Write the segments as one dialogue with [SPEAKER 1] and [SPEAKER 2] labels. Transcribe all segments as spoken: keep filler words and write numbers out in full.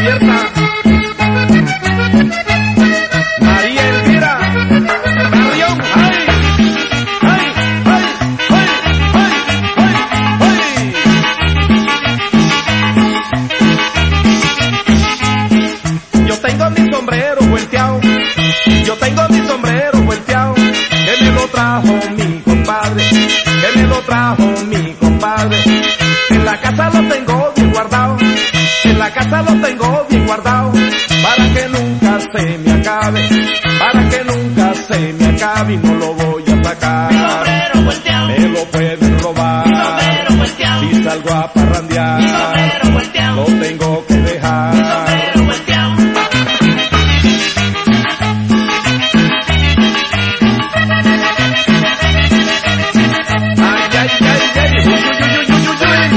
[SPEAKER 1] despierta. María Elvira Carrión. ¡Ay! ¡Ay! ¡Ay! ¡Ay! ¡Ay! ¡Ay! ¡Ay! Yo tengo mi sombrero volteado. Yo tengo mi sombrero volteado. Que me lo trajo mi compadre. Que me lo trajo mi compadre. En la casa lo tengo bien guardado. En la casa lo tengo bien guardado. Para que nunca se me acabe. Para que nunca se me acabe y no lo voy a sacar.
[SPEAKER 2] Mi sombrero volteado.
[SPEAKER 1] Me lo pueden robar.
[SPEAKER 2] Mi sombrero volteado.
[SPEAKER 1] Si salgo a parrandear.
[SPEAKER 2] Mi sombrero volteado.
[SPEAKER 1] Lo tengo que dejar.
[SPEAKER 2] Mi sombrero volteado.
[SPEAKER 1] Ay, ay, ay, ay. Uy, uy, uy, uy, uy, uy,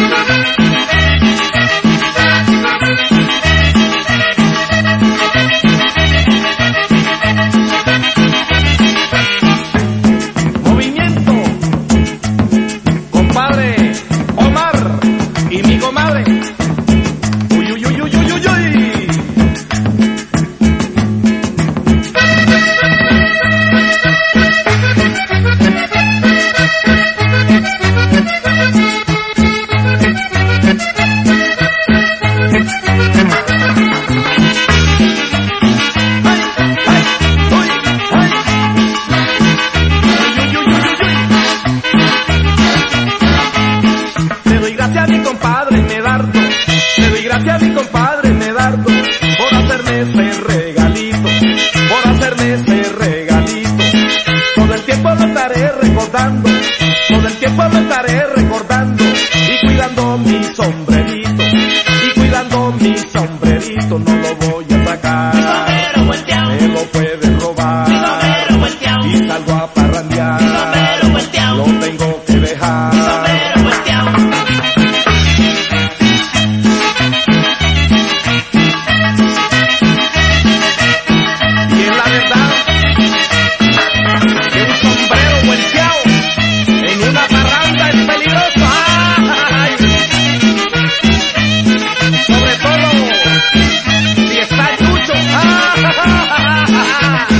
[SPEAKER 1] uy. Movimiento. Compadre Omar y mi comadre. Uy, uy, uy, uy, uy, uy, uy. Le doy gracias a mi compadre Medardo, le doy gracias a mi compadre Medardo por hacerme ese regalito, por hacerme ese regalito. Todo el tiempo lo estaré recordando, todo el tiempo lo estaré recordando y cuidando mi sombrerito, y cuidando mi sombrerito, no lo voy a sacar.
[SPEAKER 2] Mi sombrero volteado.
[SPEAKER 1] Me lo pueden robar.
[SPEAKER 2] Mi sombrero volteado.
[SPEAKER 1] Y salgo a parrandear.
[SPEAKER 2] Mi sombrero volteado.
[SPEAKER 1] Lo tengo que dejar.
[SPEAKER 2] Mi sombrero volteado.
[SPEAKER 1] Y es la verdad que un sombrero volteado en una parranda es peligroso. ¡Ay! Sobre todo si está chucho. ¡Ah!